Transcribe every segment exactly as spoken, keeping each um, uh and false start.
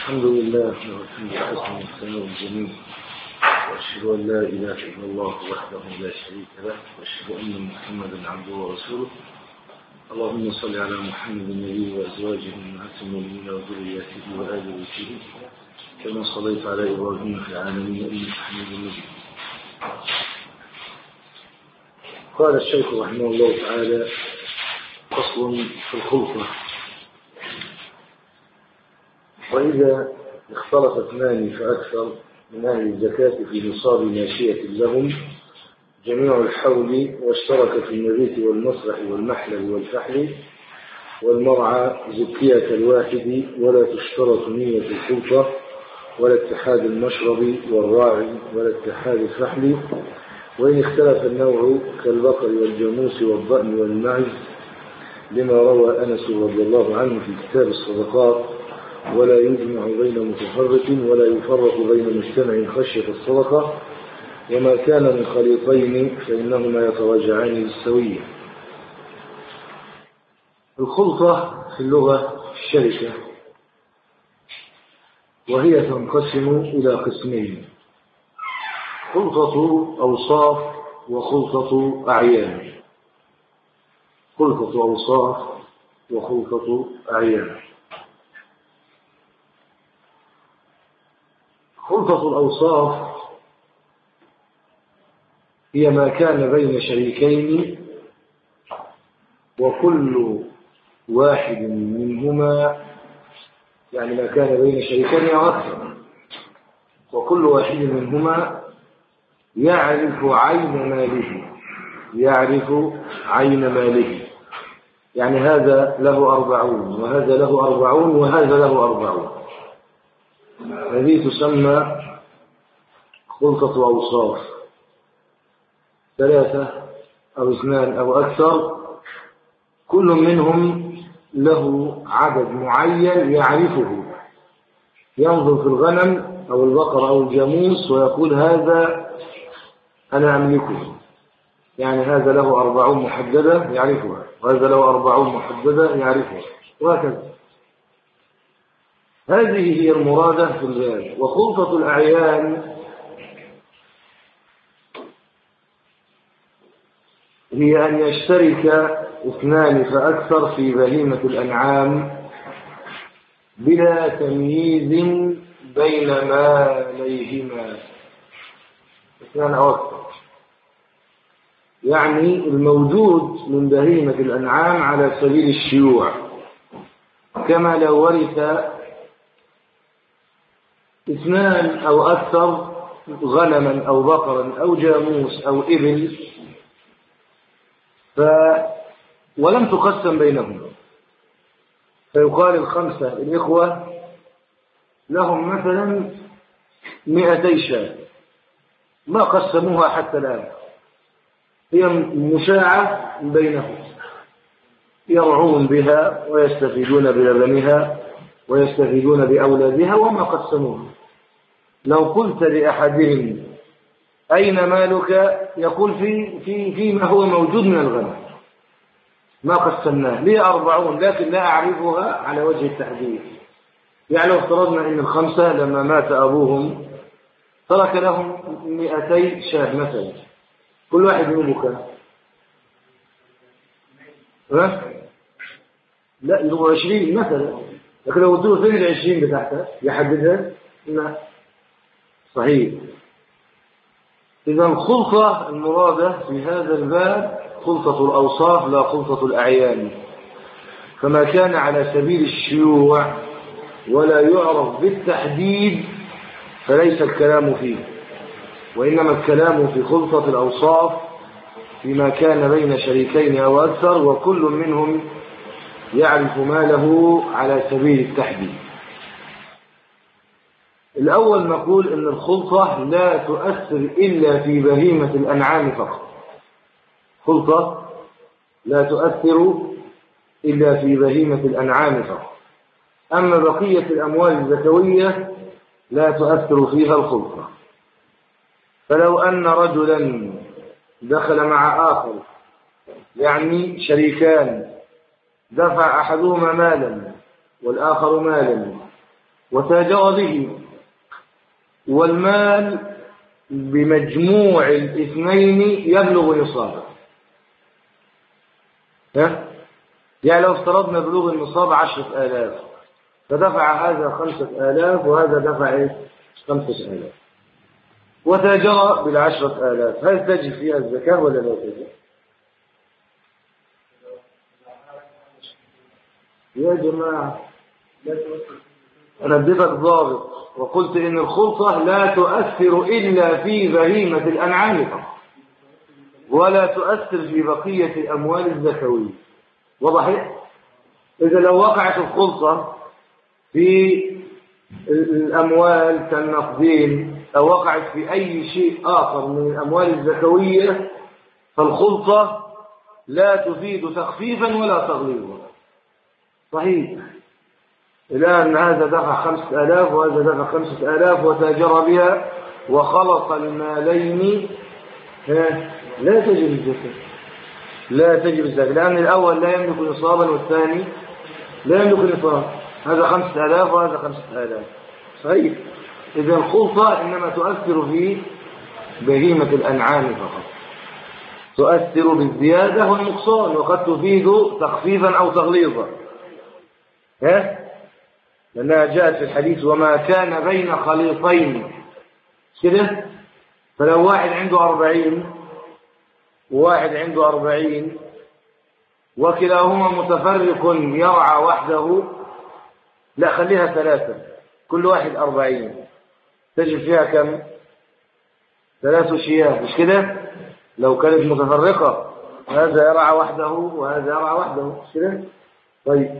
الحمد لله والحمد لله والثناء الجميل، وأشهد أن لا إله إلا الله وحده لا شريك له، وأشهد أن محمدا عبده ورسوله. اللهم صل على محمد النبي وأزواجه أمهات المؤمنين وذرياته وآل بيته كما صليت على إبراهيم في العالمين إنك حميد مجيد. قال الشيخ رحمه الله تعالى: فصل في الخلطة. وإذا اختلط اثنان فأكثر من أهل الزكاة في نصاب ماشية لهم جميع الحول، واشترك في المبيت والمسرح والمحلل والفحل والمرعى، زكية كالواحد، ولا تشترط نية الخلطة ولا اتحاد المشرب والراعي ولا اتحاد الفحل، وإن اختلف النوع كالبقر والجاموس والضأن والمعز، لما روى أنس رضي الله عنه في كتاب الصدقات: ولا يجمع بين متفرق ولا يفرق بين مجتمع خشية الصدقة، وما كان من خليطين فإنهما يتراجعان بالسوية. الخلطة في اللغة الشركة، وهي تنقسم إلى قسمين: خلطة أوصاف وخلطة أعيان. خلطة أوصاف وخلطة أعيان. خلطة الأوصاف هي ما كان بين شريكين وكل واحد منهما، يعني ما كان بين شريكين أو أكثر، وكل واحد منهما يعرف عين ماله يعرف عين ماله يعني هذا له أربعون وهذا له أربعون وهذا له أربعون. هذه تسمى خلطة أوصاف، ثلاثة أو اثنان أو أكثر، كل منهم له عدد معين يعرفه، ينظر في الغنم أو البقر أو الجاموس ويقول هذا أنا أملكه، يعني هذا له أربعون محددة يعرفها، وهذا له أربعون محددة يعرفها، وهكذا. هذه هي المرادة في الباب. وخلطة الأعيان هي أن يشترك اثنان فأكثر في بهيمة الأنعام بلا تمييز بين ماليهما، اثنان أو أكثر، يعني الموجود من بهيمة الأنعام على سبيل الشيوع، كما لو ورث اثنان أو أكثر غنما أو بقرا أو جاموس أو إبل ف... ولم تقسم بينهم، فيقال الخمسة الإخوة لهم مثلا مئتي شاة، ما قسموها حتى الآن، هي مشاعة بينهم، يرعون بها ويستفيدون بلبنها ويستفيدون بأولادها وما قسموها. لو قلت لأحدهم أين مالك يقول في في فيما هو موجود من الغنم، ما قسمناه، لي أربعون لكن لا أعرفها على وجه التحديد. يعني لو افترضنا أن الخمسة لما مات أبوهم ترك لهم مئتي شاه مثلا، كل واحد منهم كم؟ لا يبقوا عشرين مثلا، لكن لو قلت له فين العشرين بتاعتها يحددها؟ لا صحيح. إذا الخلطة المرادة في هذا الباب خلطة الأوصاف لا خلطة الأعيان، فما كان على سبيل الشيوع ولا يعرف بالتحديد فليس الكلام فيه، وإنما الكلام في خلطة الأوصاف فيما كان بين شريكين أو أكثر وكل منهم يعرف ماله على سبيل التحديد. الأول نقول أن الخلطة لا تؤثر إلا في بهيمة الأنعام فقط. خلطة لا تؤثر إلا في بهيمة الأنعام فقط، أما بقية الأموال الزكوية لا تؤثر فيها الخلطة. فلو أن رجلا دخل مع آخر، يعني شريكان، دفع أحدهما مالا والآخر مالا، وتاجر به، والمال بمجموع الاثنين يبلغ نصابا. ها؟ يعني لو افترضنا بلوغ النصاب عشرة آلاف، فدفع هذا خمسة آلاف وهذا دفع ايه؟ خمسة آلاف، وتاجر بالعشرة آلاف، هل تجب فيها الزكاة ولا لا تجب؟ يا جماعة أنا اديتك ضابط وقلت إن الخلطة لا تؤثر إلا في بهيمة الأنعام فقط، ولا تؤثر في بقية الأموال الزكوية. وضح؟ إذا لو وقعت الخلطة في الأموال كالنقدين أو وقعت في أي شيء آخر من الأموال الزكوية، فالخلطة لا تفيد تخفيفا ولا تغليظا. صحيح، الآن هذا دفع خمسة آلاف وهذا دفع خمسة آلاف وتاجر بها وخلط المالين، لا تجب الزكاة، لا تجب الزكاة، لأن الأول لا يملك نصابا والثاني لا يملك نصابا، هذا خمسة آلاف وهذا خمسة آلاف. صحيح، إذا الخلطة إنما تؤثر في بهيمة الأنعام فقط، تؤثر بالزيادة والنقصان، وقد تفيد تخفيفا أو تغليظا، ها؟ لأنها جاءت في الحديث وما كان بين خليطين كده، فلو واحد عنده أربعين وواحد عنده أربعين وكلاهما متفرق يرعى وحده، لا خليها ثلاثة، كل واحد أربعين، تجب فيها كم؟ ثلاث شياه، مش كده؟ لو كانت متفرقة هذا يرعى وحده وهذا يرعى وحده، مش كده؟ طيب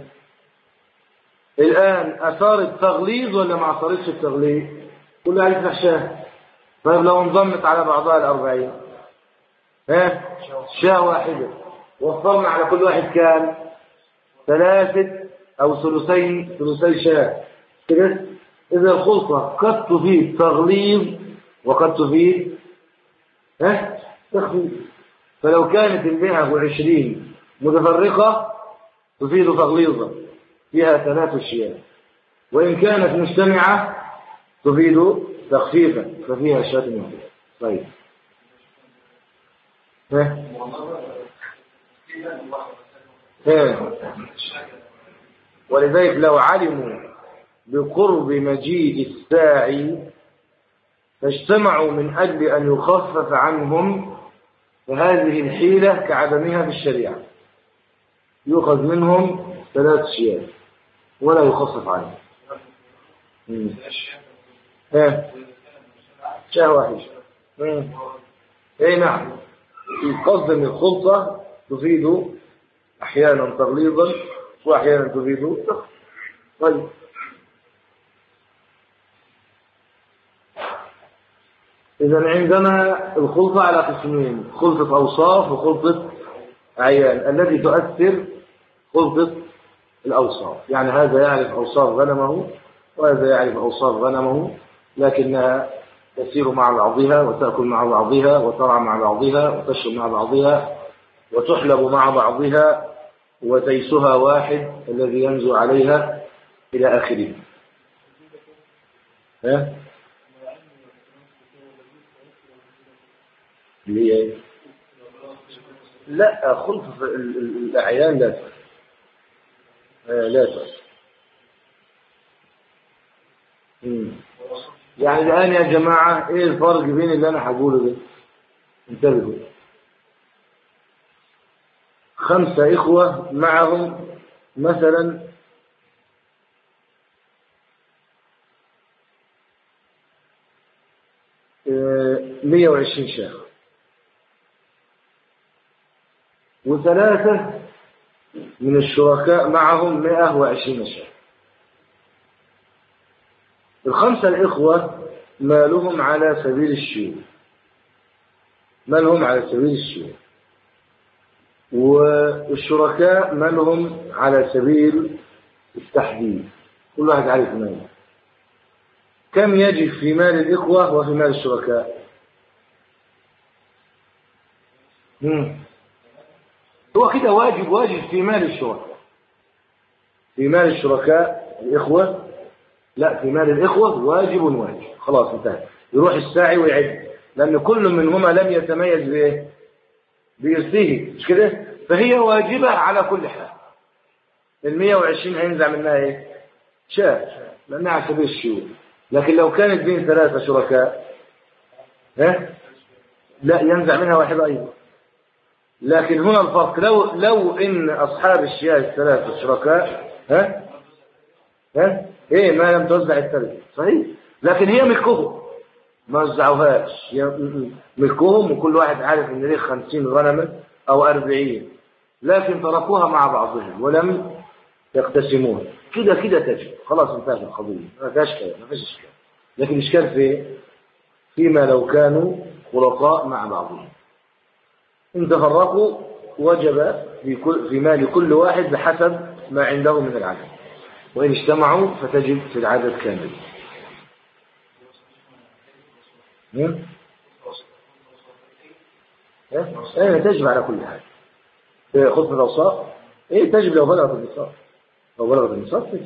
الآن أثار التغليظ ولا ما أثارتش التغليظ؟ كل واحد يفتح شاه. طيب لو انضمت على بعضها الأربعين، ها؟ شاه واحدة، وفرنا على كل واحد كام؟ ثلاثة أو ثلثين، ثلثي شاه كده. إذا الخلطة قد تفيد تغليظ وقد تفيد ها؟ تخفيف. فلو كانت المئة وعشرين متفرقة تفيد تغليظا فيها ثلاث شياه، وإن كانت مجتمعة تفيد تخفيفا ففيها شاة واحدة. طيب ها؟ ها؟ ولذلك لو علموا بقرب مجيء الساعي فاجتمعوا من أجل أن يخفف عنهم، فهذه الحيلة كعدمها بالشريعة، يؤخذ منهم ثلاث شياه ولا يخفف عنهم. ها؟ شاه واحد. اي نعم، القصد من الخلطة تفيد أحيانا تغليظا وأحيانا تفيد تخفيفا. طيب إذا عندنا الخلطة على قسمين، خلطة أوصاف وخلطة أعيان. التي تؤثر خلطة الأوصاف، يعني هذا يعرف أوصاف غنمه وهذا يعرف أوصاف غنمه، لكنها تسير مع بعضها وتأكل مع بعضها وترعى مع بعضها وتشرب مع بعضها وتحلب مع بعضها، وتيسها واحد الذي ينزو عليها إلى آخره. ها؟ ليه؟ لا، خلطة الأعيان لا تؤثر، لا تؤثر. يعني الآن يا جماعة إيه الفرق بين اللي أنا هقوله ده؟ انتبهوا، خمسة إخوة معهم مثلا مئة وعشرين شاه، وثلاثة من الشركاء معهم مئة وعشرين شاه. الخمسة الإخوة مالهم على سبيل الشيوع، مالهم على سبيل الشيوع، والشركاء مالهم على سبيل التحديد، كل واحد عارف ماله. كم يجب في مال الإخوة وفي مال الشركاء؟ مم. هو كده واجب واجب في مال الشركاء، في مال الشركاء الإخوة لا، في مال الإخوة واجب واجب، خلاص انتهى. يروح الساعي ويعد، لأن كل منهما لم يتميز بإيه؟ بإرثه، مش كده؟ فهي واجبة على كل حال. المية وعشرين هينزع منها إيه؟ شاء، لأنها على سبيل الشيوخ. لكن لو كانت بين ثلاثة شركاء ها؟ لا، ينزع منها واحد أيضا. لكن هنا الفرق، لو لو إن أصحاب الشياه الثلاثة شركاء ها؟ ها؟ إيه، ما لم توزع الثلاثة صحيح، لكن هي ملكهم، ما وزعوهاش، ملكهم، وكل واحد عارف إن ليه خمسين غنمة أو أربعين، لكن تركوها مع بعضهم ولم يقتسموها. كده كده تجب، خلاص انتهت القضية، ما فيهاش كلام، ما فيش إشكال. لكن الإشكال في فيما لو كانوا خلطاء مع بعضهم، إن تفرقوا وجب في, كل في مال كل واحد بحسب ما عنده من العدد، وإن اجتمعوا فتجب في العدد كامل. ايه تجب على كل حال. خطبة الأوساط ايه تجب لو بلغت النصاب، لو بلغت النصاب تجب.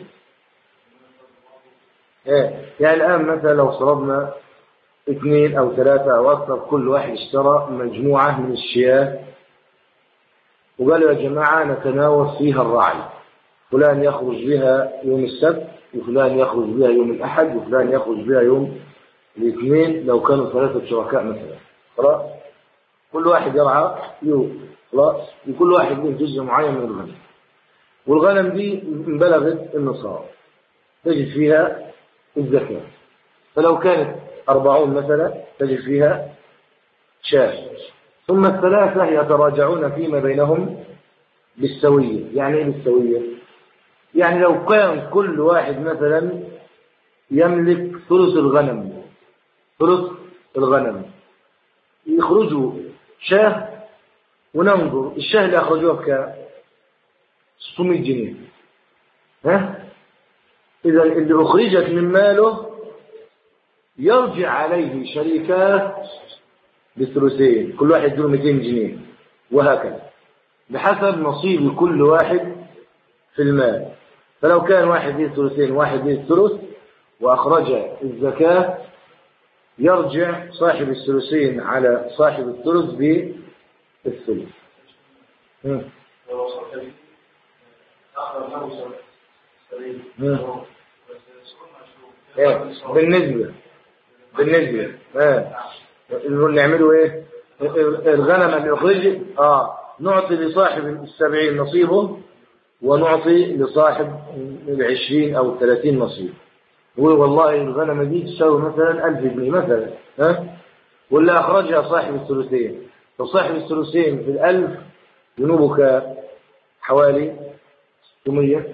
ايه يعني الآن مثلا لو صرفنا اثنين أو ثلاثة أو أكثر، كل واحد اشترى مجموعة من الشياه وقالوا يا جماعة نتناوب فيها الراعي، فلان يخرج بها يوم السبت، وفلان يخرج بها يوم الأحد، وفلان يخرج بها يوم الاثنين، لو كانوا ثلاثة شركاء مثلا، خلاص كل واحد يرعى يوم، خلاص وكل واحد له جزء معين من الغنم، والغنم دي بلغت النصاب تجد فيها الزكاة. فلو كانت أربعون مثلا تجد فيها شاة. ثم الثلاثة يتراجعون فيما بينهم بالسوية. يعني ايه بالسوية؟ يعني لو كان كل واحد مثلا يملك ثلث الغنم، ثلث الغنم يخرجوا شاه، وننظر الشاه اللي أخرجوها بكام؟ ستمائة جنيه. ها؟ إذا اللي أخرجت من ماله يرجع عليه شريكات بثلثين، كل واحد يديله مئتين جنيه، وهكذا بحسب نصيب كل واحد في المال. فلو كان واحد يديه ثلثين واحد يديه ثلث وأخرج الزكاة، يرجع صاحب الثلثين على صاحب الثلث بالثلث. ايه بالنسبة بالنسبة اه نعمله ايه؟ الغنم اللي اخرج اه نعطي لصاحب السبعين نصيبه، ونعطي لصاحب العشرين او الثلاثين نصيب. والله الغنم دي تساوي مثلا ألف جنيه مثلا، ها؟ واللي اخرجها صاحب الثلثين، فصاحب الثلثين في الألف ينوبك حوالي ستمائة،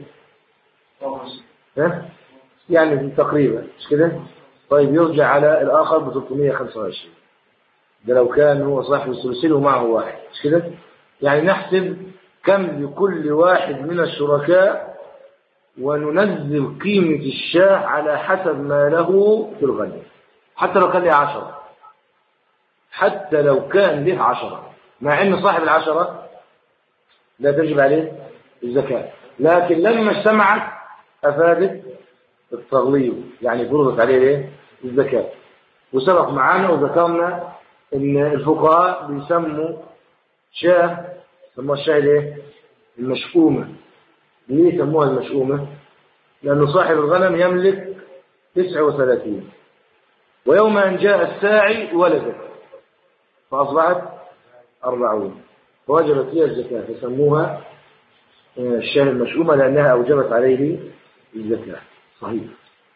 ها؟ يعني تقريبا مش كده؟ طيب يرجع على الآخر ب ثلاثمائة وخمسة وعشرين، ده لو كان هو صاحب الثلثين ومعه واحد، مش كده؟ يعني نحسب كم لكل واحد من الشركاء، وننزل قيمة الشاه على حسب ما له في الغنم، حتى لو كان له عشرة، حتى لو كان له عشرة، مع أن صاحب العشرة لا تجب عليه الزكاة، لكن لما اجتمعت أفادت التغليظ، يعني فرضت عليه ايه؟ الزكاة. وسبق معانا وذكرنا ان الفقهاء بيسموا شاه، سموها الشاه الايه؟ المشؤومة. ليه سموها المشؤومة؟ لأن صاحب الغنم يملك تسعة وثلاثين، ويوم أن جاء الساعي ولدت فأصبحت أربعون، فوجبت فيها الزكاة، فسموها الشاه المشؤومة لأنها أوجبت عليه الزكاة. صحيح.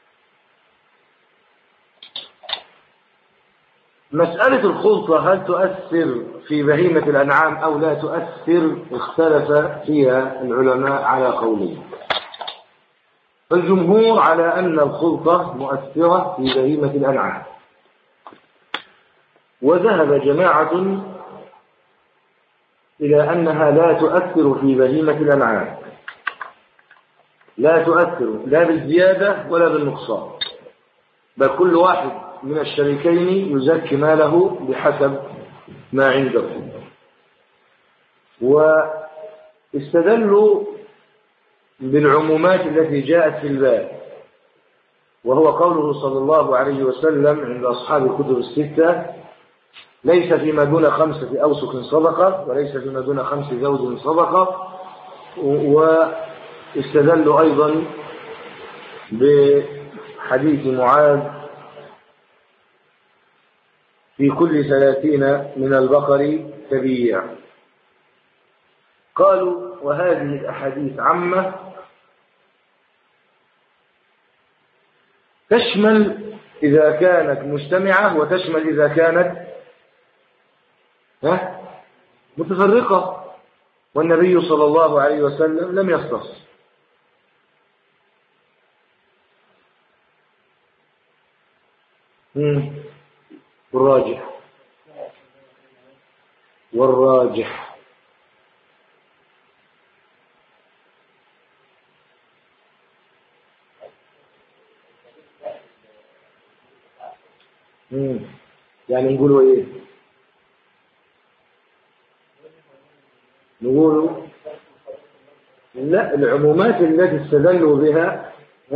مسألة الخلطة هل تؤثر في بهيمة الأنعام أو لا تؤثر؟ اختلف فيها العلماء على قولين. فالجمهور على أن الخلطة مؤثرة في بهيمة الأنعام، وذهب جماعة إلى أنها لا تؤثر في بهيمة الأنعام، لا تؤثر لا بالزيادة ولا بالنقصان، بل كل واحد من الشريكين يزكي ماله بحسب ما عنده. واستدلوا بالعمومات التي جاءت في الباب، وهو قوله صلى الله عليه وسلم عند أصحاب الكتب الستة: ليس فيما دون خمسة أوسق صدقة، وليس فيما دون خمس زوج صدقة. واستدلوا أيضا بحديث معاذ: في كل ثلاثين من البقر تبيع. قالوا: وهذه الأحاديث عامة تشمل إذا كانت مجتمعة وتشمل إذا كانت ها متفرقة، والنبي صلى الله عليه وسلم لم يختص. والراجح والراجح مم. يعني نقولوا ايه؟ نقولوا لا، العمومات التي استدلوا بها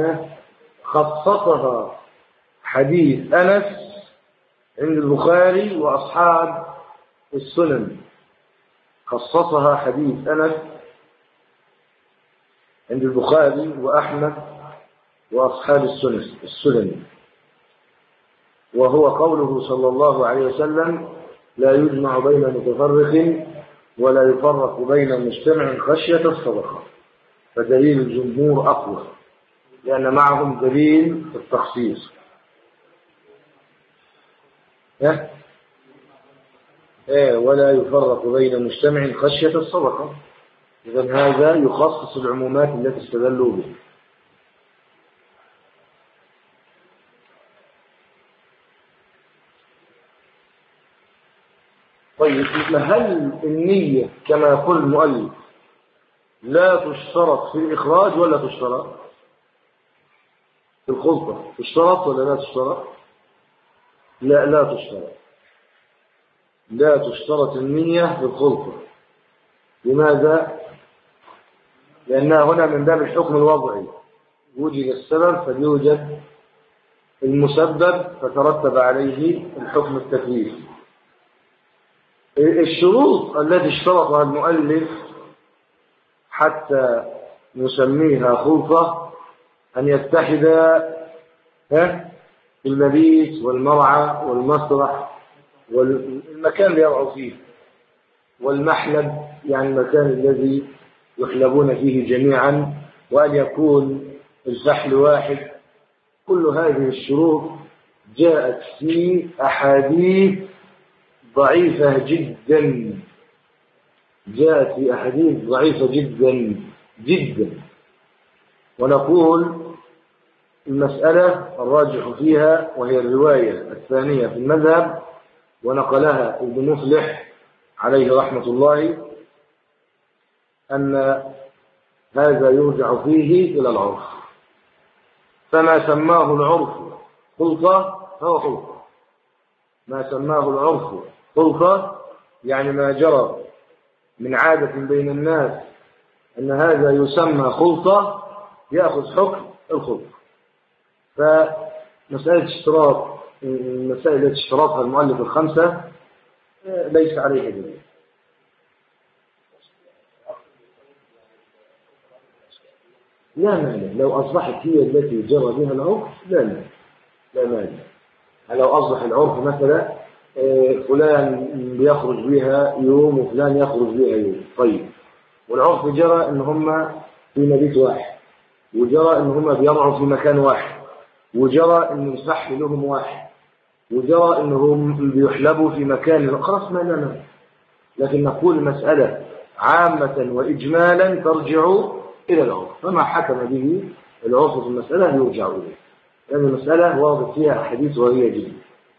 خصصها حديث أنس عند البخاري وأصحاب السنن. خصصها حديث أنس عند البخاري وأحمد وأصحاب السنن، وهو قوله صلى الله عليه وسلم: لا يجمع بين متفرق ولا يفرق بين مجتمع خشية الصدقة. فدليل الجمهور أقوى، لأن معهم دليل التخصيص. إيه ولا يفرق بين مجتمع خشية الصدقة. إذن هذا يخصص العمومات التي استدلوا بها. طيب، هل النية كما يقول المؤلف لا تشترط في الإخراج ولا تشترط في الخلطة؟ تشترط ولا لا تشترط؟ لا لا تشترط لا تشترط النية في الخلطة. لماذا؟ لأنها هنا من باب الحكم الوضعي، وجد السبب فليوجد المسبب فترتب عليه الحكم التكليفي. الشروط التي اشترطها المؤلف حتى نسميها خلطة أن يتحد المبيت والمرعى والمسرح والمكان اللي يرعوا فيه، والمحلب يعني المكان الذي يحلبون فيه جميعا، وأن يكون الفحل واحد. كل هذه الشروط جاءت في أحاديث ضعيفة جدا جاءت في أحاديث ضعيفة جدا جدا ونقول المسألة الراجح فيها، وهي الرواية الثانية في المذهب، ونقلها ابن مفلح عليه رحمة الله، أن هذا يرجع فيه إلى العرف. فما سماه العرف خلطة فهو خلطة. ما سماه العرف خلطة يعني ما جرى من عادة بين الناس أن هذا يسمى خلطة يأخذ حكم الخلطة. فمسألة اشتراط المسائل التي اشترطها المؤلف الخمسة ليس عليها دليل. لا مانع لو أصبحت هي التي جرى بها العرف، لا مانع لا مانع. لو أصبح العرف مثلا فلان بيخرج بها يوم وفلان يخرج بها يوم، طيب، والعرف جرى ان هم في مبيت واحد، وجرى ان هم بيرعوا في مكان واحد، وجرى ان الفحل لهم واحد، وجرى انهم بيحلبوا في مكان، خلاص ما لنا. لكن نقول مسألة عامة وإجمالا ترجع إلى العرف، فما حكم به العرف في المسألة يرجع إليه، لأن المسألة واضح فيها أحاديث وهي جدا.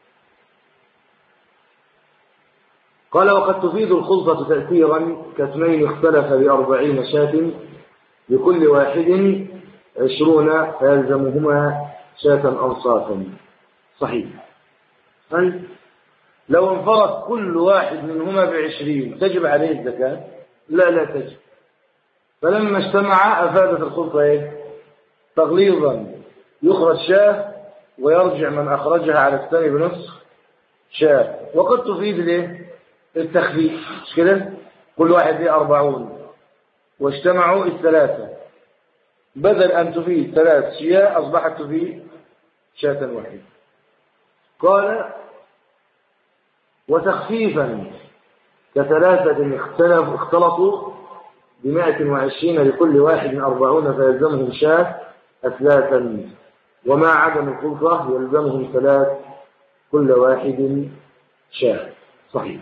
قال: وقد تفيد الخلطة تأثيرا كاثنين اختلف بأربعين شاة لكل واحد عشرون فيلزمهما شاة أنصافا. صحيح. هل لو انفرد كل واحد منهما بعشرين تجب عليه الزكاة؟ لا لا تجب. فلما اجتمع أفادت الخلطة إيه؟ تغليظا يخرج شاه ويرجع من أخرجها على الثاني بنصف شاه، وقد تفيد الايه؟ التخفيف، مش كده؟ كل واحد ليه أربعون واجتمعوا الثلاثة، بدل أن تفيد ثلاث شياه أصبحت تفيد شاة واحدة. قال وتخفيفا كثلاثة اختلف اختلطوا بمائة وعشرين لكل واحد أربعون فيلزمهم شاة أثلاثا، وما عدم الخلطة يلزمهم ثلاث كل واحد شاة. صحيح.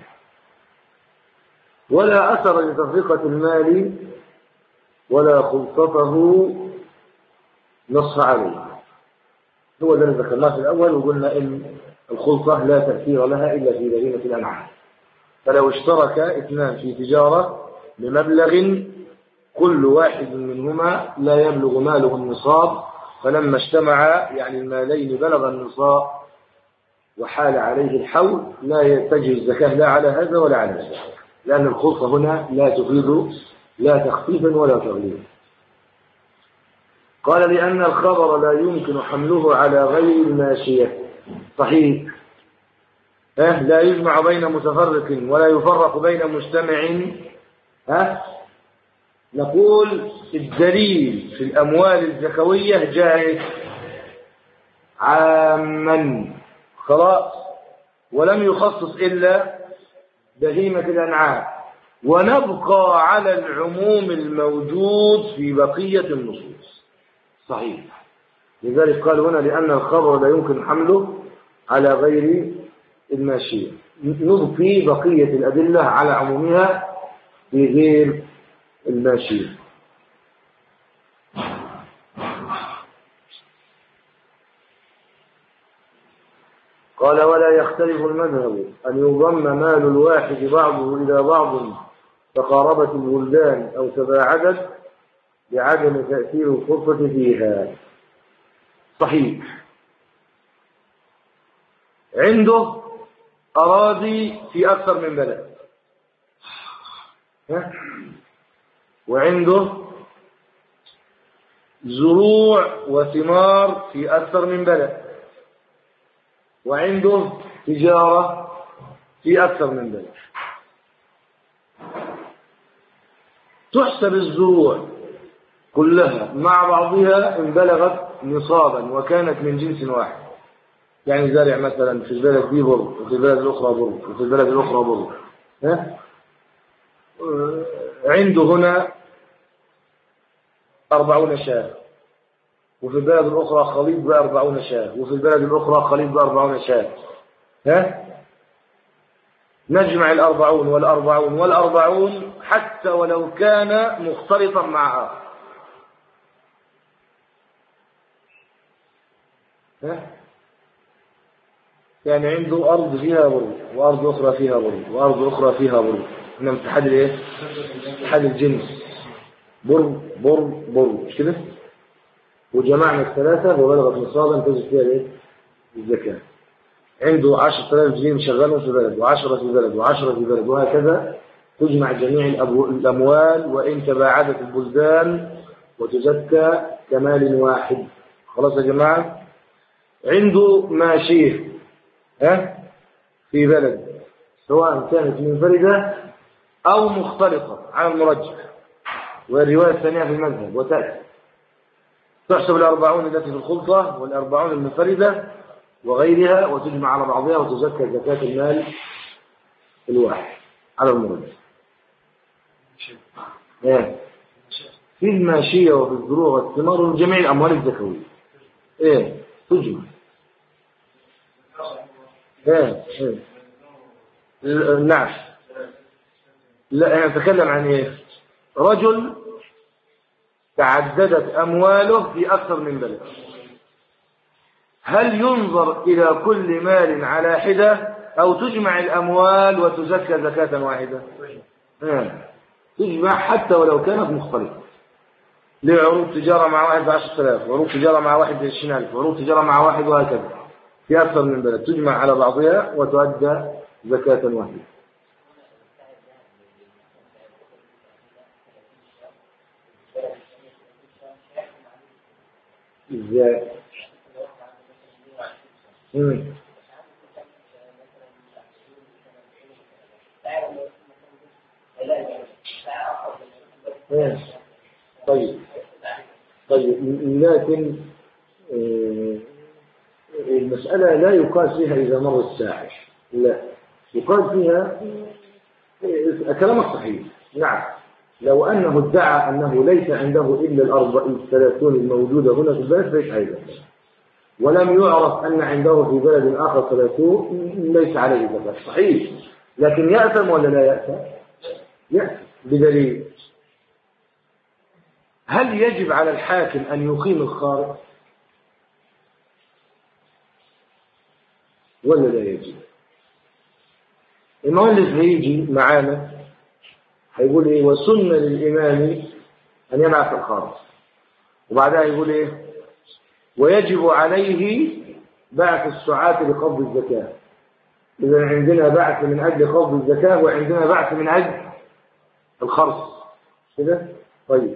ولا أثر لتفرقة المال ولا خلطته نص عليه. هو ده اللي ذكرناه في الأول، وقلنا إن الخلطة لا تأثير لها إلا في بهيمة الأنعام. فلو اشترك اثنان في تجارة بمبلغ كل واحد منهما لا يبلغ ماله النصاب، فلما اجتمع يعني المالين بلغ النصاب وحال عليه الحول، لا يتجه الزكاة لا على هذا ولا على هذا، لأن الخلطة هنا لا تفيد لا تخفيفا ولا تغليظا. قال لأن الخبر لا يمكن حمله على غير الماشية. صحيح. ها لا يجمع بين متفرق ولا يفرق بين مجتمع. ها نقول الدليل في الأموال الزكوية جاء عاما خلاص، ولم يخصص إلا بهيمة الأنعام، ونبقى على العموم الموجود في بقية النصوص. صحيح. لذلك قال هنا لأن الخبر لا يمكن حمله على غير الماشية، نبقي بقية الأدلة على عمومها في غير الماشية. قال ولا يختلف المذهب أن يضم مال الواحد بعضه إلى بعض تقاربت الولدان أو تباعدت لعدم تأثير الخلطة فيها. صحيح. عنده أراضي في أكثر من بلد، وعنده زروع وثمار في أكثر من بلد، وعنده تجارة في أكثر من بلد. تحسب الزروع كلها مع بعضها إن بلغت نصابا وكانت من جنس واحد، يعني زارع مثلا في البلد دي بر وفي البلد الأخرى بر وفي البلد الأخرى بر، ها؟ عنده هنا أربعون شاة، وفي البلد الأخرى خليط بأربعون شاة، وفي البلد الأخرى خليط بأربعون شاة. ها؟ نجمع الأربعون والأربعون والأربعون حتى ولو كان مختلطا مع آخر. ها؟ يعني عنده أرض فيها بر وأرض أخرى فيها بر وأرض أخرى فيها بر، إنما اتحاد الإيه؟ اتحاد الجنس، بر بر بر، مش كده؟ وجمعنا الثلاثة وبلغت نصابا تجد فيها الإيه؟ الزكاة. عنده عشرة آلاف جنيه مشغلهم في بلد، وعشرة في بلد، وعشرة في بلد، وهكذا تجمع جميع الأموال وإن تباعدت البلدان وتزكى كمال واحد. خلاص يا جماعة؟ عنده ماشية ها في بلد سواء كانت منفردة أو مختلطة على المرجح، والرواية الثانية في المذهب، وتأتي تحسب الأربعون التي في الخلطة والأربعون المنفردة وغيرها وتجمع على بعضها وتزكى زكاة المال الواحد على المرجح. ايه في الماشية وفي الزروع والثمار وجميع الأموال الزكوية ايه تجمع. ايه ايه نعم. لا انا اتكلم عن ايه؟ رجل تعددت أمواله في أكثر من بلد، هل ينظر إلى كل مال على حدة أو تجمع الأموال وتزكى زكاة واحدة؟ آه. تجمع حتى ولو كانت مختلفة. ليه عروض تجارة مع واحد بعشرة آلاف، وعروض تجارة مع واحد بعشرين ألف، وعروض تجارة مع واحد، وهكذا في أكثر من بلد، تجمع على بعضها وتؤدى زكاة واحدة. إزاي؟ طيب طيب لكن المسألة لا يقاس فيها إذا مر الساعة، لا يقاس فيها كلامك صحيح. نعم، لو أنه ادعى أنه ليس عنده إلا الأربع الثلاثون الموجودة هنا في البلد ليس أيضا، ولم يعرف أن عنده في بلد آخر ثلاثون ليس عليه زكاة، صحيح، لكن يأثم ولا لا يأثم؟ يأثم. بدليل، هل يجب على الحاكم أن يقيم الخارج ولا لا يجب؟ المؤلف هيجي معانا هيقول ايه؟ وسن للإمام أن يبعث الخارج، وبعدها يقول ايه؟ ويجب عليه بعث السعاة لقبض الزكاة. إذا عندنا بعث من أجل قبض الزكاة وعندنا بعث من أجل الخرص كده. طيب،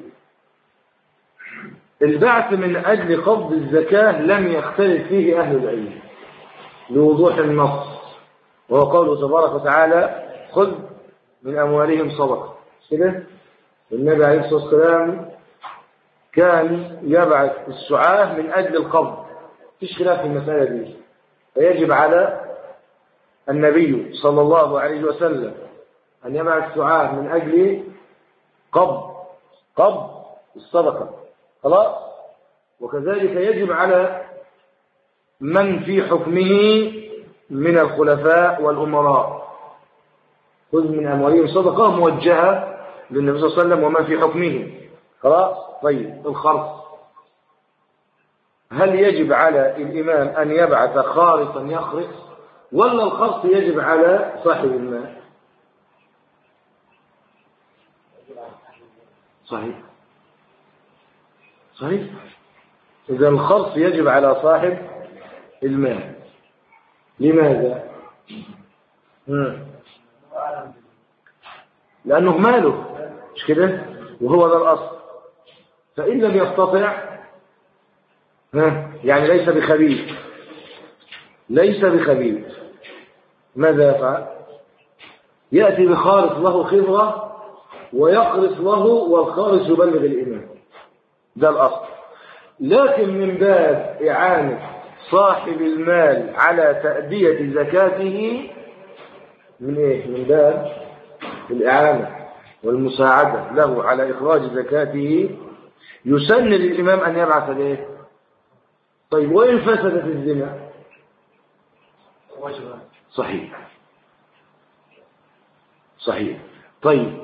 البعث من أجل قبض الزكاة لم يختلف فيه أهل العلم لوضوح النص، وهو قوله تبارك وتعالى خذ من أموالهم صدقة كده. النبي عليه الصلاة والسلام كان يبعث السعاة من أجل القبض، فيش خلاف في المسألة دي، فيجب على النبي صلى الله عليه وسلم أن يبعث السعاة من أجل قبض قبض الصدقة، خلاص. وكذلك يجب على من في حكمه من الخلفاء والأمراء، خذ من أموالهم صدقة موجهة للنبي صلى الله عليه وسلم ومن في حكمه، خلاص. طيب، الخرص، هل يجب على الإمام أن يبعث خارصا يخرص ولا الخرص يجب على صاحب المال؟ صحيح صحيح. إذا الخرص يجب على صاحب المال. لماذا؟ مم. لأنه ماله، مش كده؟ وهو ده الأصل. فإن لم يستطع، يعني ليس بخبيث ليس بخبيث ماذا يفعل؟ يأتي بخارص له خبرة ويقرص له، والخارص يبلغ الإمام، ده الأصل. لكن من باب إعانة صاحب المال على تأدية زكاته، من إيه؟ من باب الإعانة والمساعدة له على إخراج زكاته، يسن للإمام أن يبعث ليه؟ طيب، وإن فسدت الزنا؟ صحيح صحيح. طيب،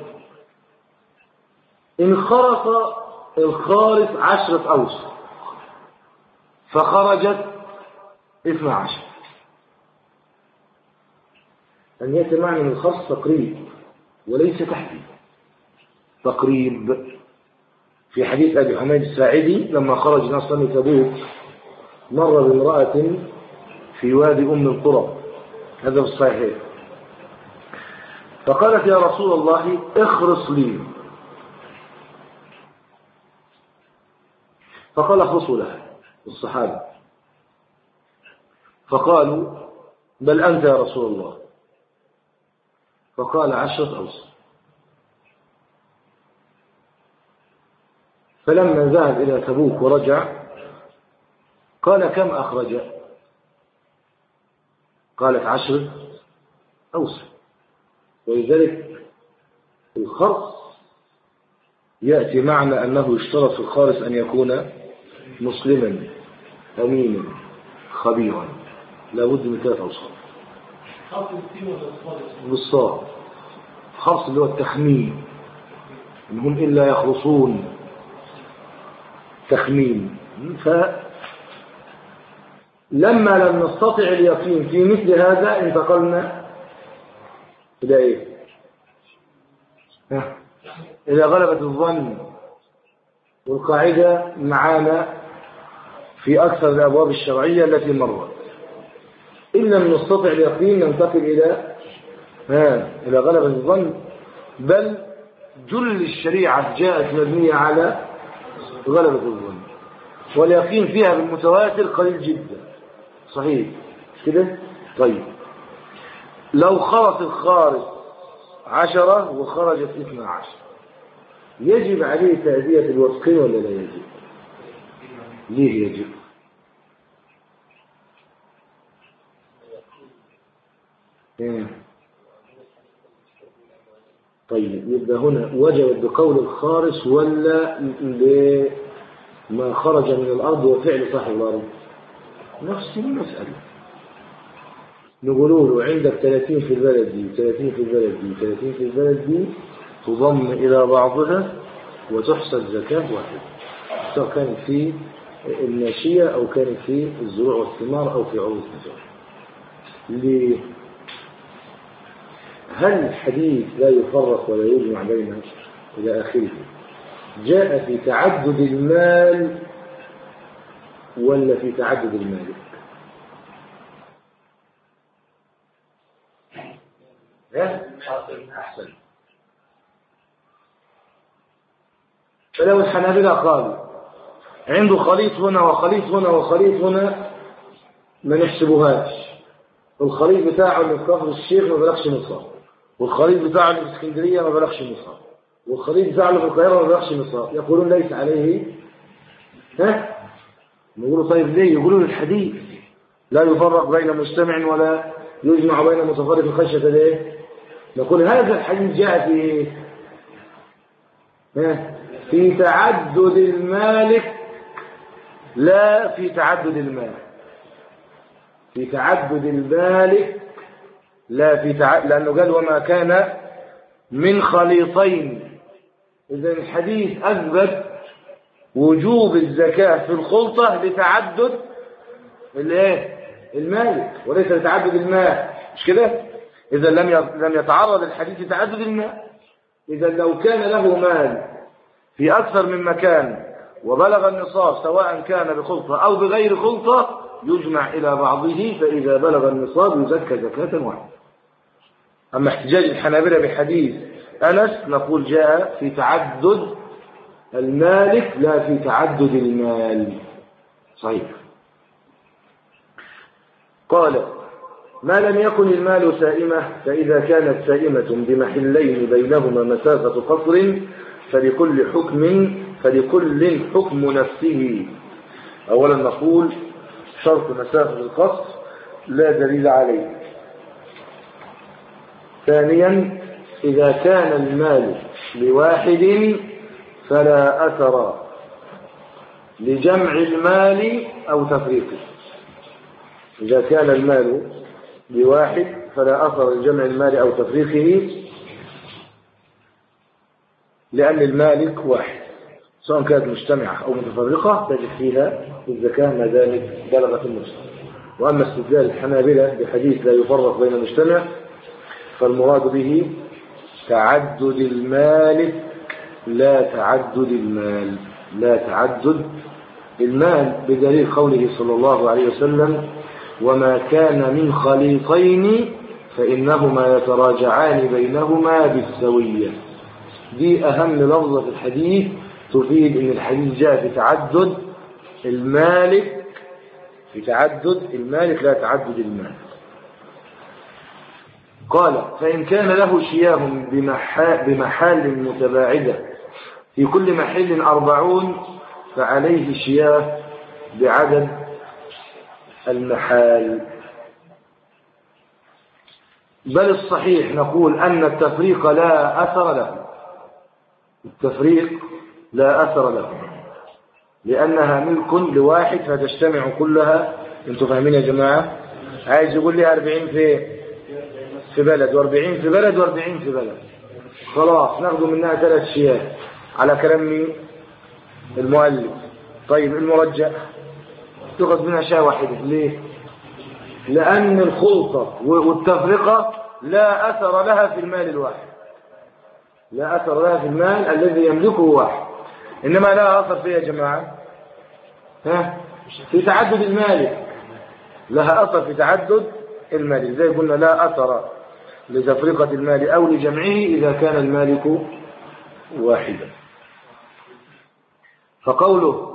إن خرص الخارص عشرة أوسق فخرجت اثنا عشر، أن يأتي معنى من الخرص تقريب وليس تحديد. تقريب في حديث أبي حميد الساعدي لما خرج ناس من تبوك مر بامرأة في وادي أم القرى، هذا في الصحيح، فقالت يا رسول الله اخرص لي، فقال اخرصوا لها الصحابة، فقالوا بل أنت يا رسول الله، فقال عشرة أوسق. فلما ذهب إلى تبوك ورجع قال كم أخرج؟ قالت عشرة أوسق. ولذلك الخرص يأتي معنى أنه يشترط في الخارص أن يكون مسلما أمينا خبيرا، لابد من ثلاثة أوصاف. بالصاد خرص اللي هو التخمين، إنهم إلا يخرصون تخمين. فلما لم نستطع اليقين في مثل هذا انتقلنا إلى إيه؟ إلى غلبة الظن. والقاعدة معانا في أكثر الأبواب الشرعية التي مرت، إن لم نستطع اليقين ننتقل إلى ها إلى غلبة الظن، بل جل الشريعة جاءت مبنية على غلبة الظن، واليقين فيها بالمتواتر قليل جدا. صحيح، كده. طيب لو خلط الخارج عشرة وخرجت اثنى عشر يجب عليه تأدية الوثقين ولا لا يجب؟ ليه يجب؟ إيه؟ طيب يبقى هنا وجب بقول الخارس ولا لما خرج من الأرض وفعل صاحب الأرض؟ نفس المسألة. نقولوا له عندك ثلاثين في البلد دي ثلاثين في البلد دي ثلاثين في البلد دي تضم إلى بعضها وتحسب زكاة واحدة، سواء كانت في الماشية أو كانت في الزروع والثمار أو في عروض التجارة. ليه؟ هل الحديث لا يفرق ولا يجمع بينه إلى آخره جاء في تعدد المال ولا في تعدد المالك؟ أحسن. فلو الحنابلة قالوا عنده خليط هنا وخليط هنا وخليط هنا ما نحسبوهاش، الخليط بتاعه اللي في كفر الشيخ ما بلغش نصاب، والخليط بتاعه اللي في اسكندرية ما بلغش نصاب، والخليط بتاعه اللي في القاهرة ما بلغش نصاب، يقولون ليس عليه. ها؟ نقولوا طيب ليه؟ يقولون الحديث لا يفرق بين مجتمع ولا يجمع بين متفرق خشية ليه؟ نقول هذا الحديث جاء في ها؟ في تعدد المالك لا في تعدد المال، في تعدد المالك لا في تعدد، لأنه قال وما كان من خليطين. إذن الحديث أثبت وجوب الزكاة في الخلطة لتعدد المالك وليس لتعدد المال، مش كده؟ إذا لم لم يتعرض الحديث لتعدد المال. إذا لو كان له مال في أكثر من مكان وبلغ النصاب سواء كان بخلطة أو بغير خلطة يجمع إلى بعضه، فإذا بلغ النصاب يزكى زكاة واحدة. أما احتجاج الحنابلة بحديث أنس نقول جاء في تعدد المالك لا في تعدد المال. صحيح. قال ما لم يكن المال سائمة فإذا كانت سائمة بمحلين بينهما مسافة قصر فلكل حكم فلكل حكم نفسه. أولا نقول شرط مسافة القصر لا دليل عليه. ثانيا إذا كان المال لواحد فلا أثر لجمع المال أو تفريقه. إذا كان المال لواحد فلا أثر لجمع المال أو تفريقه، لأن المالك واحد سواء كانت مجتمعة أو متفرقة تجد فيها الزكاة ما دامت بلغت النصف. وأما استدلال الحنابلة بحديث لا يفرق بين المجتمع فالمراد به تعدد المالك لا تعدد المال، لا تعدد المال بدليل قوله صلى الله عليه وسلم وما كان من خليطين فإنهما يتراجعان بينهما بالسوية. دي أهم لفظة في الحديث تفيد أن الحديث جاء في تعدد المالك، في تعدد المالك لا تعدد المال. قال فإن كان له شياه بمحال متباعدة في كل محل أربعون فعليه شياه بعدد المحال. بل الصحيح نقول أن التفريق لا أثر له، التفريق لا أثر له لأنها ملك لواحد فتجتمع كلها. انتوا فاهمين يا جماعة؟ عايز يقول لي أربعين في في بلد وأربعين في بلد وأربعين في بلد، خلاص ناخذ منها ثلاث شياه على كلام مين؟ المؤلف. طيب المرجح تأخذ منها شاة واحدة. ليه؟ لأن الخلطة والتفرقة لا أثر لها في المال الواحد، لا أثر لها في المال الذي يملكه واحد، إنما لا أثر فيها يا جماعة ها في تعدد المالك، لها أثر في تعدد المال. زي قلنا لا أثر لتفرقة المال أو لجمعه إذا كان المالك واحدا. فقوله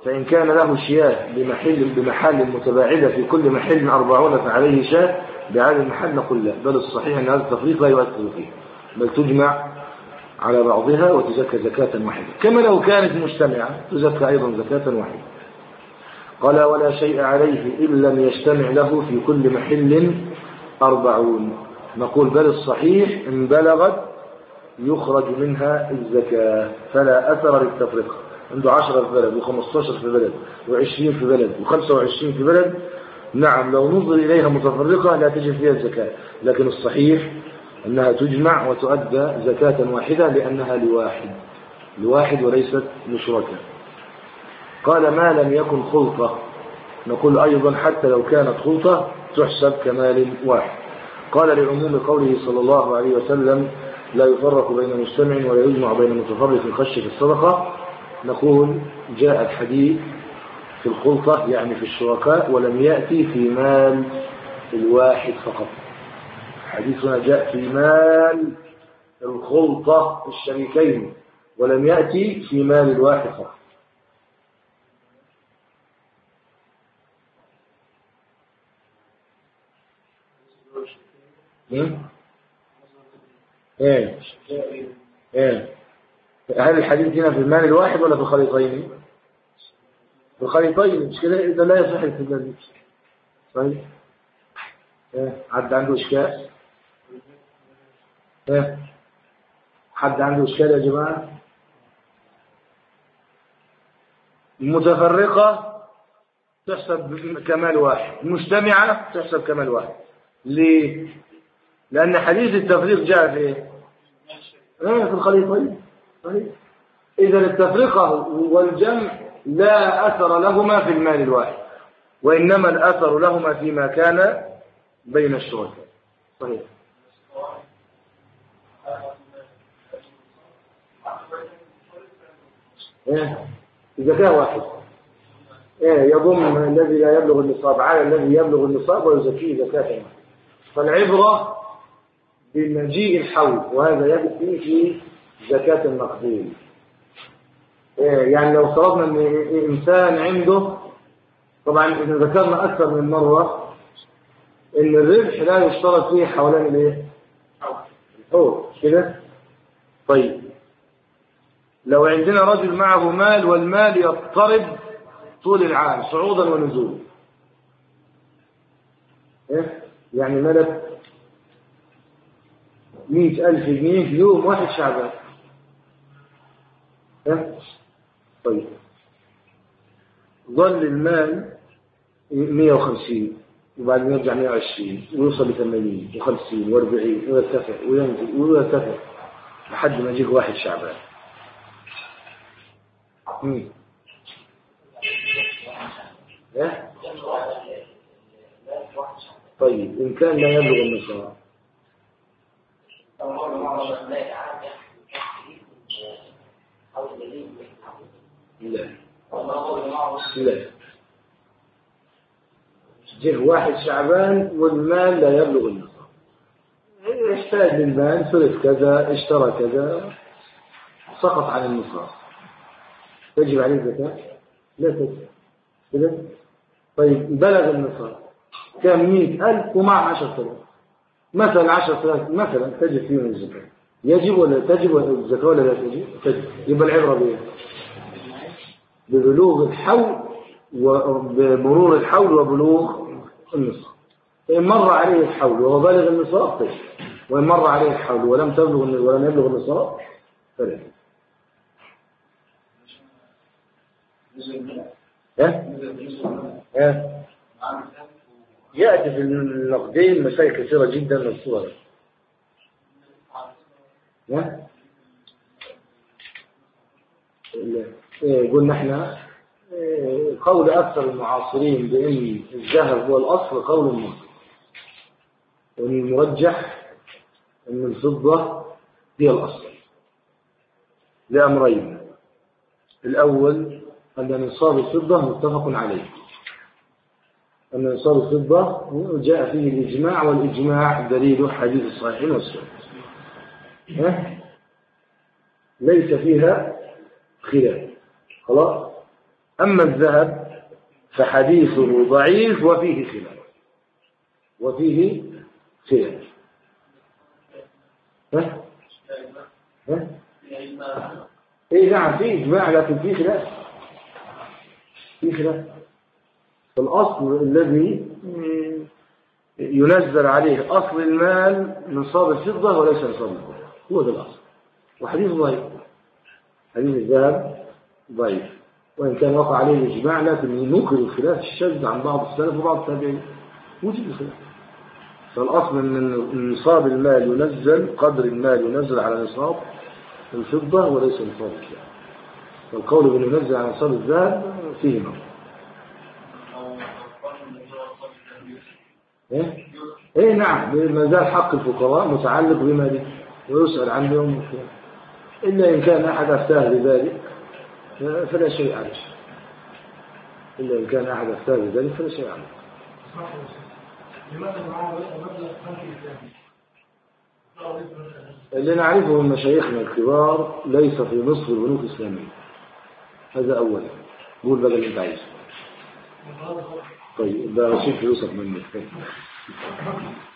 فإن كان له شياه بمحل بمحل متباعدة في كل محل أربعون فعليه شاه بعدد المحل، نقول لا، بل الصحيح أن هذا التفريق لا يؤثر فيه، بل تجمع على بعضها وتزكى زكاة واحدة، كما لو كانت مجتمعة تزكى أيضا زكاة واحدة. قال ولا شيء عليه إن لم يجتمع له في كل محل أربعون، نقول بل الصحيح إن بلغت يخرج منها الزكاة، فلا أثر للتفرقة، عنده عشرة في بلد وخمستاشر في بلد وعشرين في بلد وخمسة وعشرين في بلد، نعم لو نظر إليها متفرقة لا تجد فيها الزكاة، لكن الصحيح أنها تجمع وتؤدى زكاة واحدة لأنها لواحد لواحد وليست لشركاء. قال ما لم يكن خلطة، نقول أيضا حتى لو كانت خلطة تحسب كمال واحد. قال لعموم قوله صلى الله عليه وسلم لا يفرق بين مجتمع ولا يجمع بين متفرق خشية الصدقة، نقول جاء الحديث في الخلطة يعني في الشركاء ولم يأتي في مال الواحد فقط، حديثنا جاء في مال الخلطة الشريكين ولم يأتي في مال الواحد فقط. ايه ايه هل الحديث هنا في المال الواحد ولا في الخليطين؟ في الخليطين، مش كده؟ اذا لا يصح الاستدلال. طيب ايه حد عنده اشكال؟ ايه حد عنده اشكال يا جماعه؟ متفرقه تحسب كمال واحد، مجتمعه تحسب كمال واحد. ليه؟ لأن حديث التفريق جاء في إيه؟ في الخليطين. إذا التفرقة والجمع لا أثر لهما في المال الواحد، وإنما الأثر لهما فيما كان بين الشركاء. صحيح. إيه؟ إذا كان واحد إيه يضم الذي لا يبلغ النصاب على الذي يبلغ النصاب ويزكيه زكاة، فالعبرة بمجيء الحول، وهذا يدخل في زكاة النقدين. يعني لو افترضنا ان انسان عنده، طبعا اذا ذكرنا اكثر من مرة ان الربح لا يشترط فيه حولان الايه؟ الحول كده. طيب لو عندنا رجل معه مال والمال يضطرب طول العام صعودا ونزولا، إيه؟ يعني ملك مئة ألف جنيه في يوم واحد شعبان. إيه؟ طيب ظل المال مئة وخمسين وبعدين يرجع مئة وعشرين ويوصل لثمانين وخمسين واربعين ويرتفع وينزل ويرتفع لحد ما يجيك واحد شعبان. مم. إيه؟ طيب إن كان لا يبلغ النصاب لا لا جه واحد شعبان والمال لا يبلغ النصاب، يحتاج للمال ثلث كذا اشترى كذا سقط عن النصاب، تجب عليه الزكاة؟ لا تجب كده. طيب بلغ النصاب كان مئة ألف ومع عشرة آلاف مثلا، عشرة آلاف مثلا تجب فيهم الزكاة، يجب ولا تجب الزكاة ولا لا تجب؟ تجب. يبقى العبرة بإيه؟ ببلوغ الحول وبمرور الحول وبلوغ النصاب. إن مر عليه الحول وهو بالغ النصاب طيب، وإن مر عليه الحول ولم تبلغ ولم يبلغ النصاب فلا. ها؟ ها؟ يأتي في النقدين مسائل كثيرة جدا من الصور. ها؟ قلنا احنا قول أكثر المعاصرين بأن الذهب هو الأصل قول المنطق، وأن المرجح أن الفضة هي الأصل لأمرين. الأول أن نصاب الفضة متفق عليه، أن نصاب الفضة جاء فيه الإجماع، والإجماع دليل حديث الصحيحين والسنة ليس فيها خلاف. خلاص أما الذهب فحديثه ضعيف وفيه خلاف وفيه خلاف ها؟ ها؟ ايه نعم فيه اجماع لكن فيه خلاف فيه خلاف. فالأصل الذي ينزل عليه أصل المال نصاب الفضة وليس نصاب الذهب، هو ده الأصل. وحديث ضعيف، حديث الذهب ضعيف وإن كان وقع عليه الإجماع، لكن ينقل الخلاف الشاذ عن بعض السلف وبعض التابعين وجد الخلاف. فالأصل من نصاب المال ينزل قدر المال ينزل على نصاب الفضة وليس نصاب الذهب. والقول بأنه على نصاب الذهب فيه نظر. إيه؟ إيه نعم، ما زال حق الفقراء متعلق بما به ويسأل عنه يوم القيامة، إلا إن كان أحد أفتاه بذلك فلا شيء عليه، إلا إن كان أحد أفتاه بذلك فلا شيء عليه. اللي نعرفه من مشايخنا الكبار ليس في مصر بنوك إسلامية، هذا أولا. قول بقى اللي أنت عايزه. طيب ده شيء فلوسك منك.